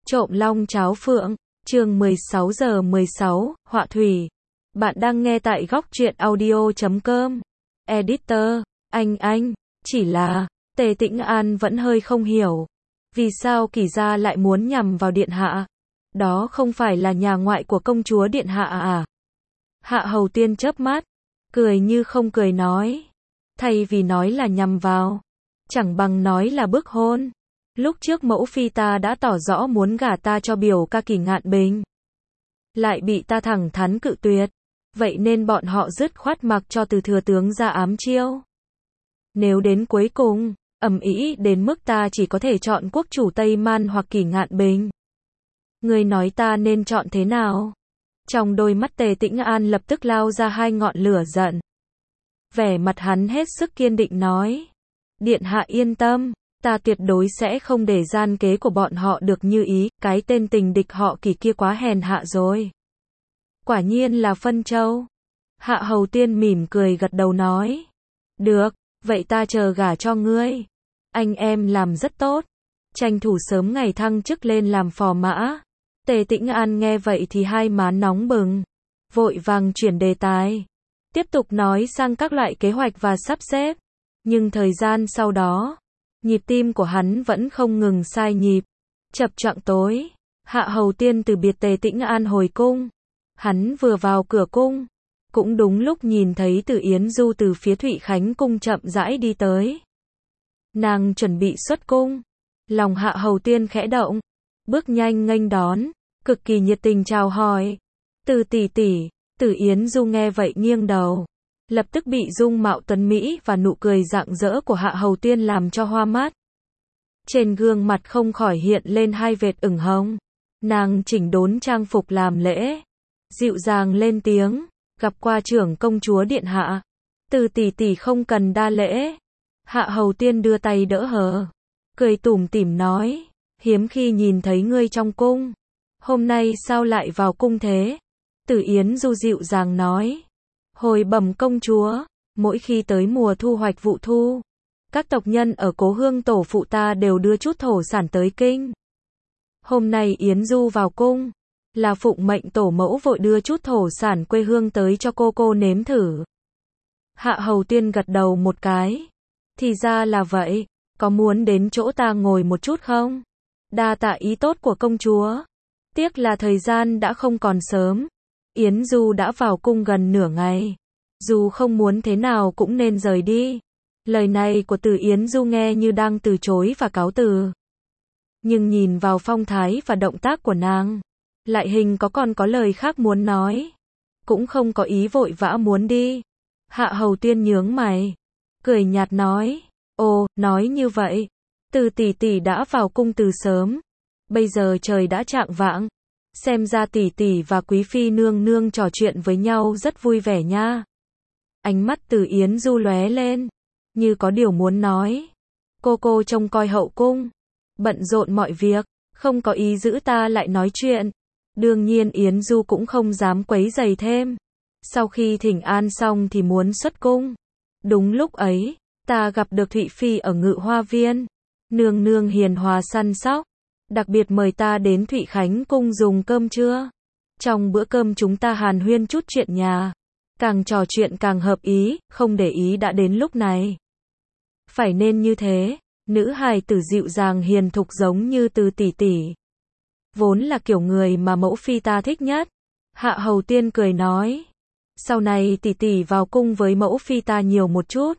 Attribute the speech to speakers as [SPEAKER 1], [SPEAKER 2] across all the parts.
[SPEAKER 1] Trộm long cháo phượng, chương 16 giờ 16, họa thủy. Bạn đang nghe tại góc truyện audio.com. Editor, anh, chỉ là, Tề Tĩnh An vẫn hơi không hiểu. Vì sao Kỳ gia lại muốn nhằm vào điện hạ? Đó không phải là nhà ngoại của công chúa điện hạ à? Hạ Hầu Tiên chớp mắt, cười như không cười nói. Thay vì nói là nhằm vào, chẳng bằng nói là bức hôn. Lúc trước mẫu phi ta đã tỏ rõ muốn gả ta cho biểu ca Kỳ Ngạn Bình. Lại bị ta thẳng thắn cự tuyệt. Vậy nên bọn họ dứt khoát mặc cho từ thừa tướng ra ám chiêu. Nếu đến cuối cùng, ầm ĩ đến mức ta chỉ có thể chọn quốc chủ Tây Man hoặc Kỳ Ngạn Bình. Ngươi nói ta nên chọn thế nào? Trong đôi mắt Tề Tĩnh An lập tức lao ra hai ngọn lửa giận. Vẻ mặt hắn hết sức kiên định nói. Điện hạ yên tâm. Ta tuyệt đối sẽ không để gian kế của bọn họ được như ý, cái tên tình địch họ Kỳ kia quá hèn hạ rồi. Quả nhiên là phân châu. Hạ Hầu Tiên mỉm cười gật đầu nói. Được, vậy ta chờ gả cho ngươi. Anh em làm rất tốt. Tranh thủ sớm ngày thăng chức lên làm phò mã. Tề Tĩnh An nghe vậy thì hai má nóng bừng. Vội vàng chuyển đề tài. Tiếp tục nói sang các loại kế hoạch và sắp xếp. Nhưng thời gian sau đó, nhịp tim của hắn vẫn không ngừng sai nhịp. Chập choạng tối, Hạ Hầu Tiên từ biệt Tề Tĩnh An hồi cung. Hắn vừa vào cửa cung, cũng đúng lúc nhìn thấy Từ Yến Du từ phía Thụy Khánh cung chậm rãi đi tới. Nàng chuẩn bị xuất cung, lòng Hạ Hầu Tiên khẽ động, bước nhanh nghênh đón, cực kỳ nhiệt tình chào hỏi. Từ tỷ tỷ. Từ Yến Du nghe vậy nghiêng đầu, lập tức bị dung mạo tuấn mỹ và nụ cười rạng rỡ của Hạ Hầu Tiên làm cho hoa mắt. Trên gương mặt không khỏi hiện lên hai vệt ửng hồng. Nàng chỉnh đốn trang phục làm lễ, dịu dàng lên tiếng, gặp qua trưởng công chúa điện hạ. Từ tỷ tỷ không cần đa lễ. Hạ Hầu Tiên đưa tay đỡ hờ, cười tủm tỉm nói, hiếm khi nhìn thấy ngươi trong cung. Hôm nay sao lại vào cung thế? Từ Yến Du dịu dàng nói. Hồi bẩm công chúa, mỗi khi tới mùa thu hoạch vụ thu, các tộc nhân ở cố hương tổ phụ ta đều đưa chút thổ sản tới kinh. Hôm nay Yến Du vào cung, là phụng mệnh tổ mẫu vội đưa chút thổ sản quê hương tới cho cô nếm thử. Hạ Hầu Tiên gật đầu một cái. Thì ra là vậy, có muốn đến chỗ ta ngồi một chút không? Đa tạ ý tốt của công chúa. Tiếc là thời gian đã không còn sớm. Yến Du đã vào cung gần nửa ngày. Dù không muốn thế nào cũng nên rời đi. Lời này của Từ Yến Du nghe như đang từ chối và cáo từ. Nhưng nhìn vào phong thái và động tác của nàng, lại hình còn có lời khác muốn nói. Cũng không có ý vội vã muốn đi. Hạ Hầu Tiên nhướng mày, cười nhạt nói. Ồ, nói như vậy. Từ tỷ tỷ đã vào cung từ sớm. Bây giờ trời đã chạng vạng. Xem ra tỷ tỷ và quý phi nương nương trò chuyện với nhau rất vui vẻ nha. Ánh mắt Từ Yến Du lóe lên, như có điều muốn nói. Cô trông coi hậu cung, bận rộn mọi việc, không có ý giữ ta lại nói chuyện. Đương nhiên Yến Du cũng không dám quấy rầy thêm. Sau khi thỉnh an xong thì muốn xuất cung. Đúng lúc ấy, ta gặp được Thụy Phi ở Ngự Hoa Viên. Nương nương hiền hòa săn sóc, đặc biệt mời ta đến Thụy Khánh cung dùng cơm trưa. Trong bữa cơm chúng ta hàn huyên chút chuyện nhà. Càng trò chuyện càng hợp ý, không để ý đã đến lúc này. Phải nên như thế, nữ hài tử dịu dàng hiền thục giống như Từ tỷ tỷ. Vốn là kiểu người mà mẫu phi ta thích nhất. Hạ Hầu Tiên cười nói. Sau này tỷ tỷ vào cung với mẫu phi ta nhiều một chút.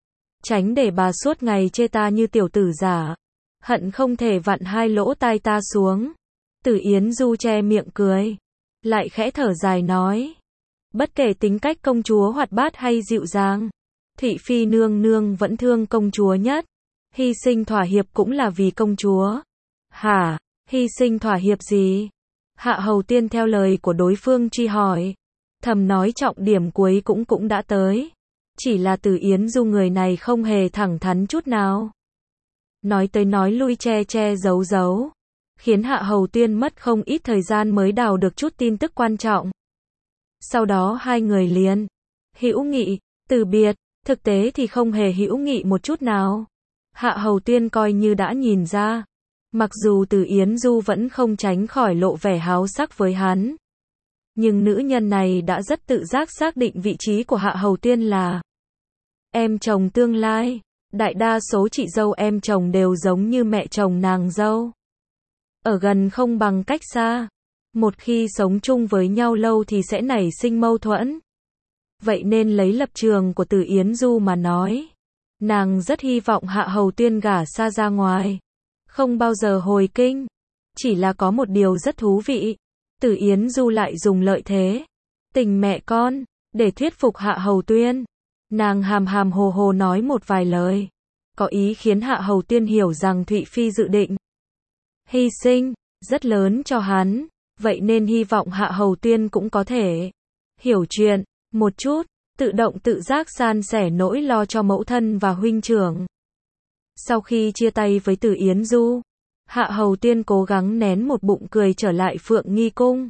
[SPEAKER 1] Tránh để bà suốt ngày chê ta như tiểu tử giả. Hận không thể vặn hai lỗ tai ta xuống. Từ Yến Du che miệng cười, lại khẽ thở dài nói. Bất kể tính cách công chúa hoạt bát hay dịu dàng, Thụy Phi nương nương vẫn thương công chúa nhất. Hy sinh thỏa hiệp cũng là vì công chúa. Hả? Hy sinh thỏa hiệp gì? Hạ Hầu Tiên theo lời của đối phương truy hỏi. Thầm nói trọng điểm cuối cũng đã tới. Chỉ là Từ Yến Du người này không hề thẳng thắn chút nào. Nói tới nói lui che giấu, khiến Hạ Hầu Tiên mất không ít thời gian mới đào được chút tin tức quan trọng. Sau đó hai người liền hữu nghị, từ biệt, thực tế thì không hề hữu nghị một chút nào. Hạ Hầu Tiên coi như đã nhìn ra, Mặc dù Từ Yến Du vẫn không tránh khỏi lộ vẻ háo sắc với hắn, nhưng nữ nhân này đã rất tự giác xác định vị trí của Hạ Hầu Tiên là em chồng tương lai. Đại đa số chị dâu em chồng đều giống như mẹ chồng nàng dâu. Ở gần không bằng cách xa. Một khi sống chung với nhau lâu thì sẽ nảy sinh mâu thuẫn. Vậy nên lấy lập trường của Từ Yến Du mà nói, nàng rất hy vọng Hạ Hầu Tiên gả xa ra ngoài, không bao giờ hồi kinh. Chỉ là có một điều rất thú vị, Từ Yến Du lại dùng lợi thế tình mẹ con để thuyết phục Hạ Hầu Tuyên. Nàng hàm hàm hồ hồ nói một vài lời, có ý khiến Hạ Hầu Tiên hiểu rằng Thụy Phi dự định hy sinh rất lớn cho hắn, vậy nên hy vọng Hạ Hầu Tuyên cũng có thể hiểu chuyện một chút, tự động tự giác san sẻ nỗi lo cho mẫu thân và huynh trưởng. Sau khi chia tay với Từ Yến Du, Hạ Hầu Tiên cố gắng nén một bụng cười trở lại Phượng Nghi Cung.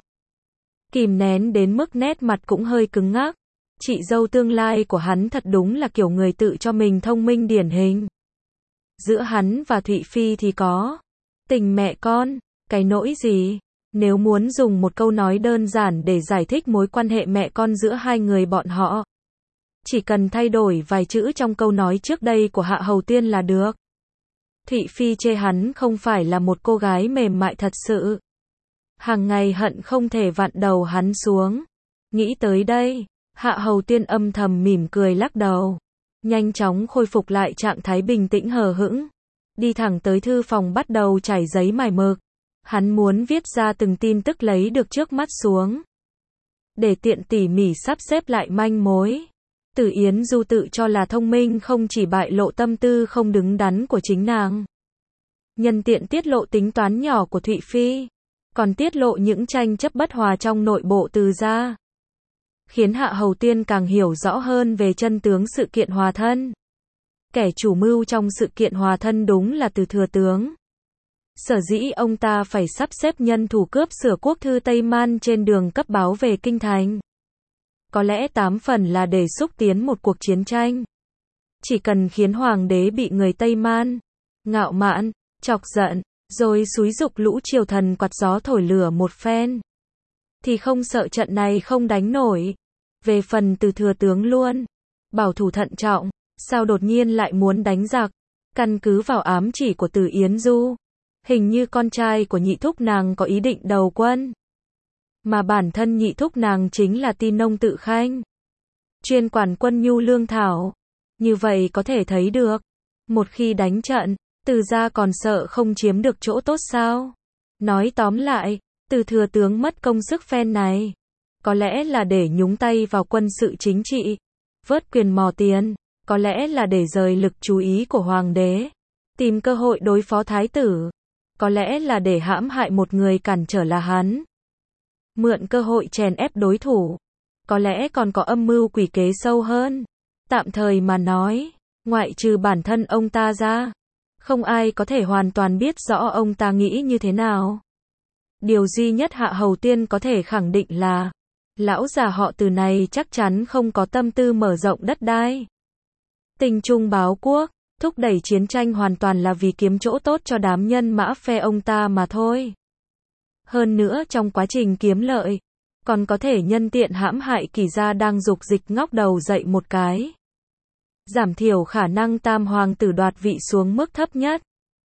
[SPEAKER 1] Kìm nén đến mức nét mặt cũng hơi cứng ngắc. Chị dâu tương lai của hắn thật đúng là kiểu người tự cho mình thông minh điển hình. Giữa hắn và Thụy Phi thì có tình mẹ con, cái nỗi gì? Nếu muốn dùng một câu nói đơn giản để giải thích mối quan hệ mẹ con giữa hai người bọn họ, chỉ cần thay đổi vài chữ trong câu nói trước đây của Hạ Hầu Tiên là được. Thụy Phi chê hắn không phải là một cô gái mềm mại thật sự. Hàng ngày hận không thể vặn đầu hắn xuống. Nghĩ tới đây, Hạ Hầu Tiên âm thầm mỉm cười lắc đầu. Nhanh chóng khôi phục lại trạng thái bình tĩnh hờ hững. Đi thẳng tới thư phòng bắt đầu trải giấy mài mực. Hắn muốn viết ra từng tin tức lấy được trước mắt xuống, để tiện tỉ mỉ sắp xếp lại manh mối. Từ Yến Du tự cho là thông minh không chỉ bại lộ tâm tư không đứng đắn của chính nàng, nhân tiện tiết lộ tính toán nhỏ của Thụy Phi, còn tiết lộ những tranh chấp bất hòa trong nội bộ Từ gia, khiến Hạ Hầu Tiên càng hiểu rõ hơn về chân tướng sự kiện hòa thân. Kẻ chủ mưu trong sự kiện hòa thân đúng là Từ thừa tướng. Sở dĩ ông ta phải sắp xếp nhân thủ cướp sửa quốc thư Tây Man trên đường cấp báo về kinh thành, có lẽ 8 phần là để xúc tiến một cuộc chiến tranh. Chỉ cần khiến hoàng đế bị người Tây Man ngạo mạn, chọc giận, rồi xúi giục lũ triều thần quạt gió thổi lửa một phen, thì không sợ trận này không đánh nổi. Về phần Từ thừa tướng luôn bảo thủ thận trọng, sao đột nhiên lại muốn đánh giặc? Căn cứ vào ám chỉ của Từ Yến Du, hình như con trai của nhị thúc nàng có ý định đầu quân. Mà bản thân nhị thúc nàng chính là Tin Nông Tự Khanh, chuyên quản quân nhu lương thảo. Như vậy có thể thấy được, một khi đánh trận, Từ gia còn sợ không chiếm được chỗ tốt sao? Nói tóm lại, Từ thừa tướng mất công sức phen này, có lẽ là để nhúng tay vào quân sự chính trị, vớt quyền mò tiền, có lẽ là để rời lực chú ý của hoàng đế, tìm cơ hội đối phó thái tử, có lẽ là để hãm hại một người cản trở là hắn, mượn cơ hội chèn ép đối thủ, có lẽ còn có âm mưu quỷ kế sâu hơn. Tạm thời mà nói, ngoại trừ bản thân ông ta ra, không ai có thể hoàn toàn biết rõ ông ta nghĩ như thế nào. Điều duy nhất Hạ Hầu Tiên có thể khẳng định là, lão già họ Từ này chắc chắn không có tâm tư mở rộng đất đai, tinh trung báo quốc, thúc đẩy chiến tranh hoàn toàn là vì kiếm chỗ tốt cho đám nhân mã phe ông ta mà thôi. Hơn nữa trong quá trình kiếm lợi, còn có thể nhân tiện hãm hại Kỳ gia đang dục dịch ngóc đầu dậy một cái, giảm thiểu khả năng tam hoàng tử đoạt vị xuống mức thấp nhất.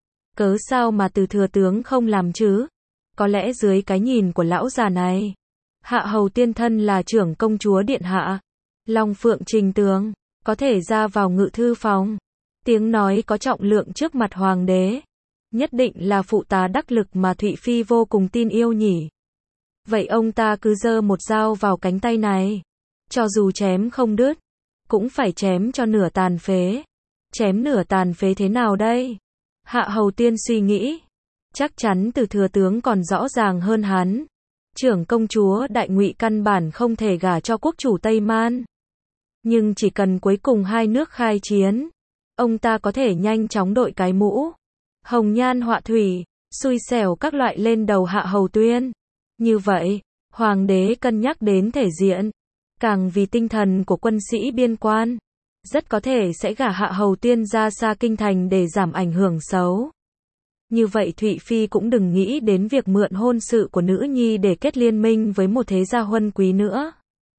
[SPEAKER 1] Cớ sao mà Từ thừa tướng không làm chứ? Có lẽ dưới cái nhìn của lão già này, Hạ Hầu Tiên thân là trưởng công chúa điện hạ, Long Phượng Trình tướng, có thể ra vào ngự thư phòng, tiếng nói có trọng lượng trước mặt hoàng đế, nhất định là phụ tá đắc lực mà Thụy Phi vô cùng tin yêu nhỉ. Vậy ông ta cứ giơ một dao vào cánh tay này, cho dù chém không đứt, cũng phải chém cho nửa tàn phế. Chém nửa tàn phế thế nào đây? Hạ Hầu Tiên suy nghĩ, chắc chắn Từ thừa tướng còn rõ ràng hơn hắn. Trưởng công chúa Đại Ngụy căn bản không thể gả cho quốc chủ Tây Man. Nhưng chỉ cần cuối cùng hai nước khai chiến, ông ta có thể nhanh chóng đội cái mũ hồng nhan họa thủy, xui xẻo các loại lên đầu Hạ Hầu Tuyên. Như vậy, hoàng đế cân nhắc đến thể diện, càng vì tinh thần của quân sĩ biên quan, rất có thể sẽ gả Hạ Hầu Tiên ra xa kinh thành để giảm ảnh hưởng xấu. Như vậy Thụy Phi cũng đừng nghĩ đến việc mượn hôn sự của nữ nhi để kết liên minh với một thế gia huân quý nữa.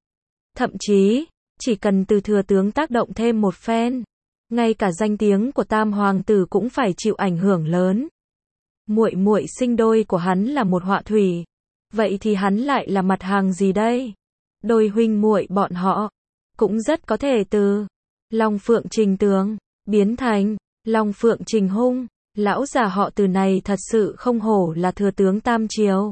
[SPEAKER 1] Thậm chí, chỉ cần từ thừa tướng tác động thêm một phen, ngay cả danh tiếng của tam hoàng tử cũng phải chịu ảnh hưởng lớn. Muội muội sinh đôi của hắn là một họa thủy, vậy thì hắn lại là mặt hàng gì đây? Đôi huynh muội bọn họ cũng rất có thể từ Long Phượng Trình Tướng biến thành Long Phượng Trình Hung. Lão già họ Từ này thật sự không hổ là thừa tướng Tam Triều.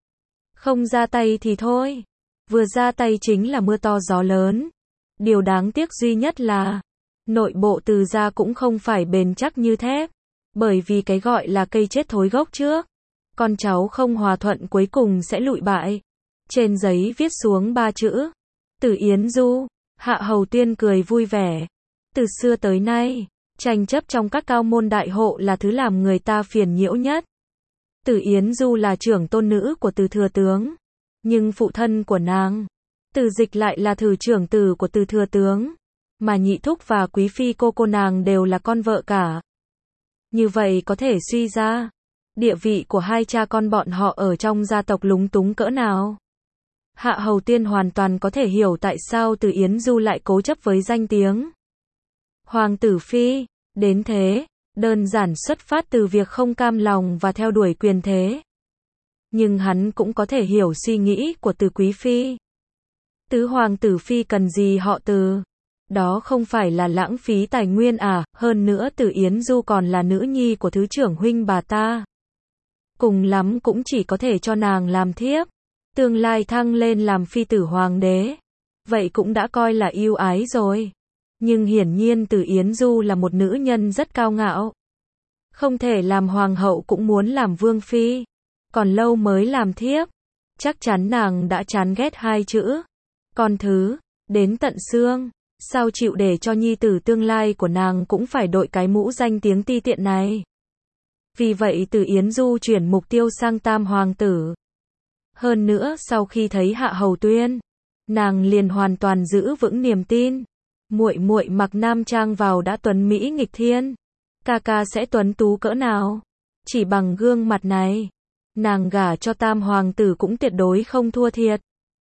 [SPEAKER 1] Không ra tay thì thôi, vừa ra tay chính là mưa to gió lớn. Điều đáng tiếc duy nhất là nội bộ Từ gia cũng không phải bền chắc như thép, bởi vì cái gọi là cây chết thối gốc trước, con cháu không hòa thuận cuối cùng sẽ lụi bại. Trên giấy viết xuống 3 chữ: Từ Yến Du. Hạ Hầu Tuyên cười vui vẻ. Từ xưa tới nay, tranh chấp trong các cao môn đại hộ là thứ làm người ta phiền nhiễu nhất. Từ Yến Du là trưởng tôn nữ của Từ thừa tướng, nhưng phụ thân của nàng, Từ Dịch lại là thử trưởng tử của Từ thừa tướng, mà nhị thúc và quý phi cô nàng đều là con vợ cả. Như vậy có thể suy ra, địa vị của hai cha con bọn họ ở trong gia tộc lúng túng cỡ nào. Hạ Hầu Tuyên hoàn toàn có thể hiểu tại sao Từ Yến Du lại cố chấp với danh tiếng Hoàng tử phi, đến thế, đơn giản xuất phát từ việc không cam lòng và theo đuổi quyền thế. Nhưng hắn cũng có thể hiểu suy nghĩ của Từ quý phi. Tứ hoàng tử phi cần gì họ Từ? Đó không phải là lãng phí tài nguyên à? Hơn nữa Từ Yến Du còn là nữ nhi của thứ trưởng huynh bà ta. Cùng lắm cũng chỉ có thể cho nàng làm thiếp, tương lai thăng lên làm phi tử hoàng đế. Vậy cũng đã coi là ưu ái rồi. Nhưng hiển nhiên Từ Yến Du là một nữ nhân rất cao ngạo. Không thể làm hoàng hậu cũng muốn làm vương phi. Còn lâu mới làm thiếp. Chắc chắn nàng đã chán ghét hai chữ con thứ đến tận xương. Sao chịu để cho nhi tử tương lai của nàng cũng phải đội cái mũ danh tiếng ti tiện này. Vì vậy Từ Yến Du chuyển mục tiêu sang tam hoàng tử. Hơn nữa sau khi thấy Hạ Hầu Tuyên, nàng liền hoàn toàn giữ vững niềm tin. Muội muội mặc nam trang vào đã tuấn mỹ nghịch thiên, ca ca sẽ tuấn tú cỡ nào? Chỉ bằng gương mặt này, nàng gả cho tam hoàng tử cũng tuyệt đối không thua thiệt.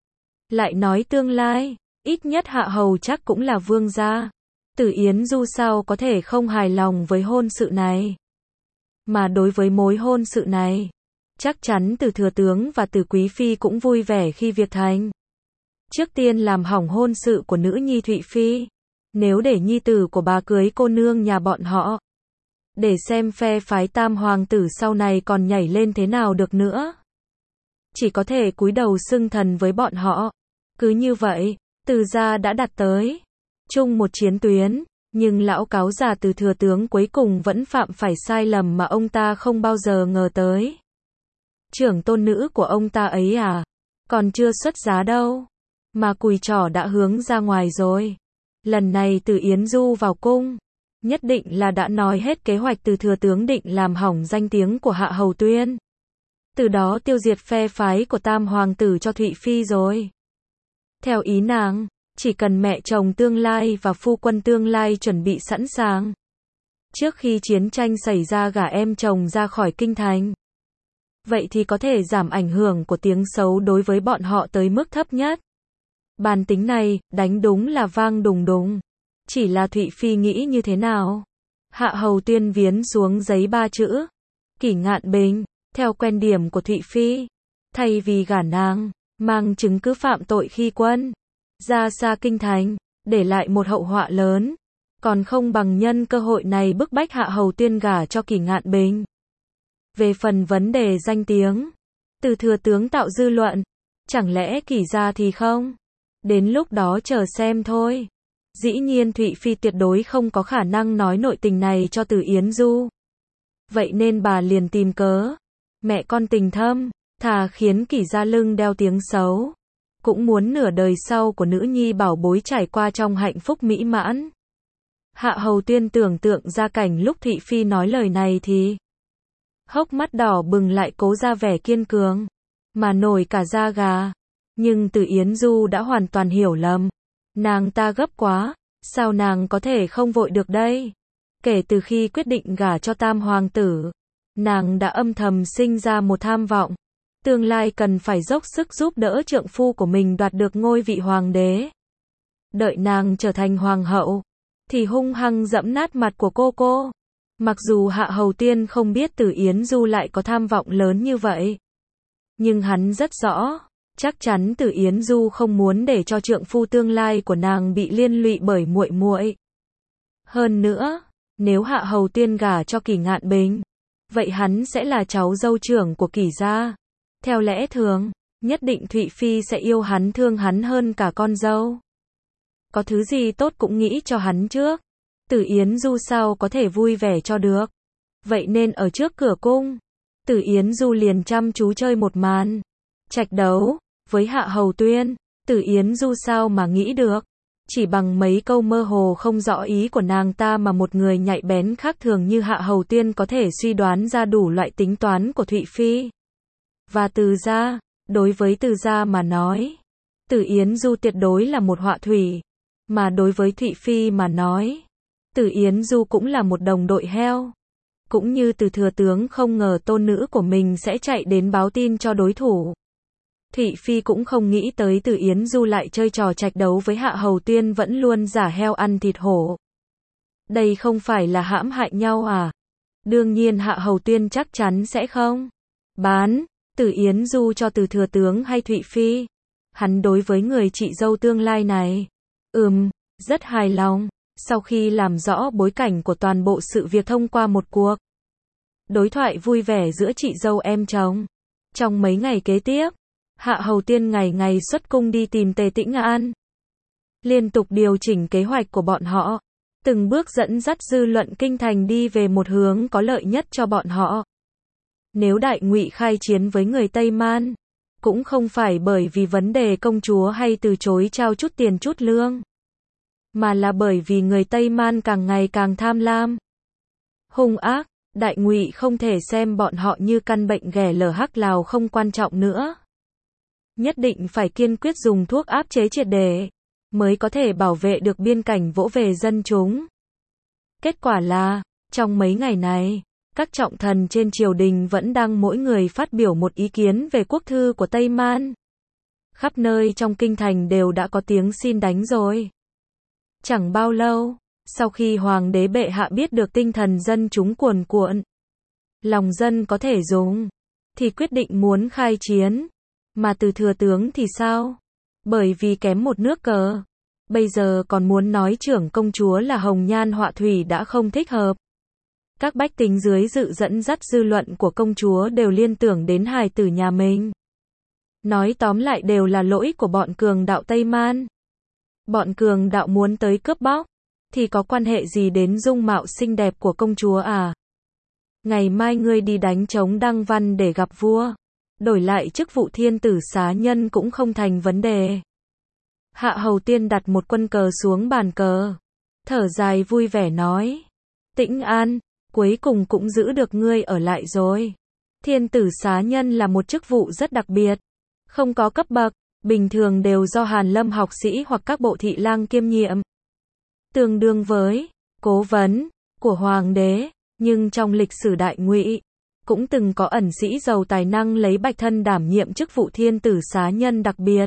[SPEAKER 1] Lại nói tương lai, ít nhất Hạ Hầu chắc cũng là vương gia. Từ Yến Du sao có thể không hài lòng với hôn sự này? Mà đối với mối hôn sự này, chắc chắn Từ thừa tướng và Từ quý phi cũng vui vẻ khi việc thành. Trước tiên làm hỏng hôn sự của nữ nhi Thụy Phi. Nếu để nhi tử của bà cưới cô nương nhà bọn họ, để xem phe phái tam hoàng tử sau này còn nhảy lên thế nào được nữa. Chỉ có thể cúi đầu xưng thần với bọn họ. Cứ như vậy, Từ gia đã đặt tới chung một chiến tuyến, nhưng lão cáo già Từ thừa tướng cuối cùng vẫn phạm phải sai lầm mà ông ta không bao giờ ngờ tới. Trưởng tôn nữ của ông ta ấy à, còn chưa xuất giá đâu, mà cùi trỏ đã hướng ra ngoài rồi. Lần này Từ Yến Du vào cung, nhất định là đã nói hết kế hoạch Từ thừa tướng định làm hỏng danh tiếng của Hạ Hầu Tuyên. Từ đó tiêu diệt phe phái của tam hoàng tử cho Thụy Phi rồi. Theo ý nàng, chỉ cần mẹ chồng tương lai và phu quân tương lai chuẩn bị sẵn sàng, trước khi chiến tranh xảy ra gả em chồng ra khỏi kinh thành. Vậy thì có thể giảm ảnh hưởng của tiếng xấu đối với bọn họ tới mức thấp nhất. Bàn tính này, đánh đúng là vang đùng đùng. Chỉ là Thụy Phi nghĩ như thế nào? Hạ Hầu Tuyên viến xuống giấy 3 chữ: Kỷ Ngạn Bình. Theo quan điểm của Thụy Phi, thay vì gả nàng, mang chứng cứ phạm tội khi quân ra xa kinh thành, để lại một hậu họa lớn, còn không bằng nhân cơ hội này bức bách Hạ Hầu Tuyên gả cho Kỷ Ngạn Bình. Về phần vấn đề danh tiếng, Từ thừa tướng tạo dư luận, chẳng lẽ Kỷ gia thì không? Đến lúc đó chờ xem thôi. Dĩ nhiên Thụy Phi tuyệt đối không có khả năng nói nội tình này cho Từ Yến Du. Vậy nên bà liền tìm cớ. Mẹ con tình thâm, thà khiến Kỷ gia lưng đeo tiếng xấu, cũng muốn nửa đời sau của nữ nhi bảo bối trải qua trong hạnh phúc mỹ mãn. Hạ Hầu Tuyên tưởng tượng ra cảnh lúc Thụy Phi nói lời này thì hốc mắt đỏ bừng, lại cố ra vẻ kiên cường, mà nổi cả da gà. Nhưng Từ Yến Du đã hoàn toàn hiểu lầm. Nàng ta gấp quá, sao nàng có thể không vội được đây? Kể từ khi quyết định gả cho tam hoàng tử, Nàng đã âm thầm sinh ra một tham vọng, tương lai cần phải dốc sức giúp đỡ trượng phu của mình đoạt được ngôi vị hoàng đế. Đợi nàng trở thành hoàng hậu, thì hung hăng giẫm nát mặt của cô. Mặc dù Hạ Hầu Tiên không biết Từ Yến Du lại có tham vọng lớn như vậy, nhưng hắn rất rõ, chắc chắn Từ Yến Du không muốn để cho trượng phu tương lai của nàng bị liên lụy bởi muội muội. Hơn nữa, nếu Hạ Hầu Tiên gả cho Kỷ Ngạn Bình, vậy hắn sẽ là cháu dâu trưởng của Kỷ gia. Theo lẽ thường, nhất định Thụy Phi sẽ yêu hắn thương hắn hơn cả con dâu. Có thứ gì tốt cũng nghĩ cho hắn trước. Từ Yến Du sao có thể vui vẻ cho được. Vậy nên ở trước cửa cung, Từ Yến Du liền chăm chú chơi một màn trạch đấu với Hạ Hầu Tuyên. Từ Yến Du sao mà nghĩ được, chỉ bằng mấy câu mơ hồ không rõ ý của nàng ta mà một người nhạy bén khác thường như Hạ Hầu Tuyên có thể suy đoán ra đủ loại tính toán của Thụy Phi và Từ gia. Đối với Từ gia mà nói, Từ Yến Du tuyệt đối là một họa thủy, mà đối với Thụy Phi mà nói, Từ Yến Du cũng là một đồng đội heo. Cũng như Từ thừa tướng không ngờ tôn nữ của mình sẽ chạy đến báo tin cho đối thủ, Thụy Phi cũng không nghĩ tới Từ Yến Du lại chơi trò trạch đấu với Hạ Hầu Tuyên vẫn luôn giả heo ăn thịt hổ. Đây không phải là hãm hại nhau à? Đương nhiên Hạ Hầu Tuyên chắc chắn sẽ không bán Từ Yến Du cho Từ thừa tướng hay Thụy Phi. Hắn đối với người chị dâu tương lai này, rất hài lòng. Sau khi làm rõ bối cảnh của toàn bộ sự việc thông qua một cuộc đối thoại vui vẻ giữa chị dâu em chồng, trong mấy ngày kế tiếp, Hạ Hầu Tiên ngày ngày xuất cung đi tìm Tề Tĩnh An, liên tục điều chỉnh kế hoạch của bọn họ, từng bước dẫn dắt dư luận kinh thành đi về một hướng có lợi nhất cho bọn họ. Nếu Đại Ngụy khai chiến với người Tây Man, cũng không phải bởi vì vấn đề công chúa hay từ chối trao chút tiền chút lương, mà là bởi vì người Tây Man càng ngày càng tham lam, hung ác. Đại Ngụy không thể xem bọn họ như căn bệnh ghẻ lở hắc Lào không quan trọng nữa. Nhất định phải kiên quyết dùng thuốc áp chế triệt để, mới có thể bảo vệ được biên cảnh vỗ về dân chúng. Kết quả là, trong mấy ngày này, các trọng thần trên triều đình vẫn đang mỗi người phát biểu một ý kiến về quốc thư của Tây Man. Khắp nơi trong kinh thành đều đã có tiếng xin đánh rồi. Chẳng bao lâu, sau khi Hoàng đế bệ hạ biết được tinh thần dân chúng cuồn cuộn, lòng dân có thể dùng, thì quyết định muốn khai chiến. Mà Từ thừa tướng thì sao? Bởi vì kém một nước cờ, bây giờ còn muốn nói trưởng công chúa là hồng nhan họa thủy đã không thích hợp. Các bách tính dưới sự dẫn dắt dư luận của công chúa đều liên tưởng đến hài tử nhà mình. Nói tóm lại đều là lỗi của bọn cường đạo Tây Man. Bọn cường đạo muốn tới cướp bóc, thì có quan hệ gì đến dung mạo xinh đẹp của công chúa à? Ngày mai ngươi đi đánh trống Đăng Văn để gặp vua, đổi lại chức vụ thiên tử xá nhân cũng không thành vấn đề. Hạ Hầu Tiên đặt một quân cờ xuống bàn cờ, thở dài vui vẻ nói, Tĩnh An, cuối cùng cũng giữ được ngươi ở lại rồi. Thiên tử xá nhân là một chức vụ rất đặc biệt, không có cấp bậc, bình thường đều do Hàn Lâm học sĩ hoặc các bộ thị lang kiêm nhiệm, tương đương với cố vấn của hoàng đế. Nhưng trong lịch sử Đại Ngụy, cũng từng có ẩn sĩ giàu tài năng lấy bạch thân đảm nhiệm chức vụ thiên tử xá nhân đặc biệt.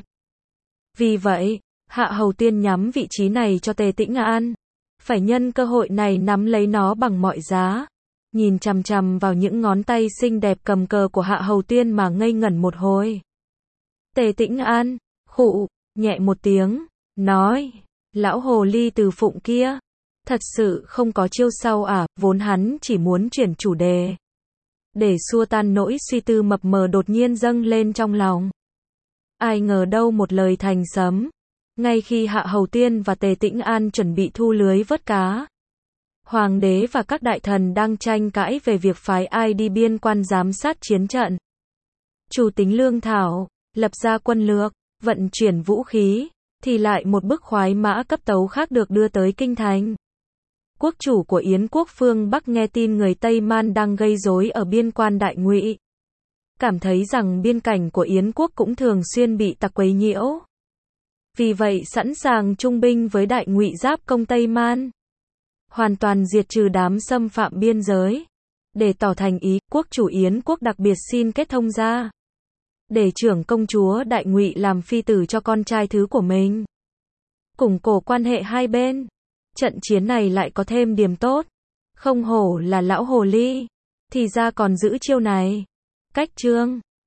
[SPEAKER 1] Vì vậy, Hạ Hầu Tiên nhắm vị trí này cho Tề Tĩnh An, phải nhân cơ hội này nắm lấy nó bằng mọi giá. Nhìn chằm chằm vào những ngón tay xinh đẹp cầm cờ của Hạ Hầu Tiên mà ngây ngẩn một hồi. Tề Tĩnh An, khụ, nhẹ một tiếng, nói, lão hồ ly từ Phụng kia, thật sự không có chiêu sau à? Vốn hắn chỉ muốn chuyển chủ đề, để xua tan nỗi suy tư mập mờ đột nhiên dâng lên trong lòng. Ai ngờ đâu một lời thành sấm. Ngay khi Hạ Hầu Tiên và Tề Tĩnh An chuẩn bị thu lưới vớt cá, Hoàng đế và các đại thần đang tranh cãi về việc phái ai đi biên quan giám sát chiến trận, chủ tính lương thảo, lập ra quân lược, vận chuyển vũ khí, thì lại một bức khoái mã cấp tấu khác được đưa tới kinh thành. Quốc chủ của Yến quốc phương Bắc nghe tin người Tây Man đang gây rối ở biên quan Đại Ngụy, cảm thấy rằng biên cảnh của Yến quốc cũng thường xuyên bị tặc quấy nhiễu. Vì vậy sẵn sàng trung binh với Đại Ngụy giáp công Tây Man, hoàn toàn diệt trừ đám xâm phạm biên giới. Để tỏ thành ý, quốc chủ Yến quốc đặc biệt xin kết thông gia. Để trưởng công chúa Đại Ngụy làm phi tử cho con trai thứ của mình. Củng cố quan hệ hai bên. Trận chiến này lại có thêm điểm tốt. Không hổ là lão hồ ly. Thì ra còn giữ chiêu này. Cách chương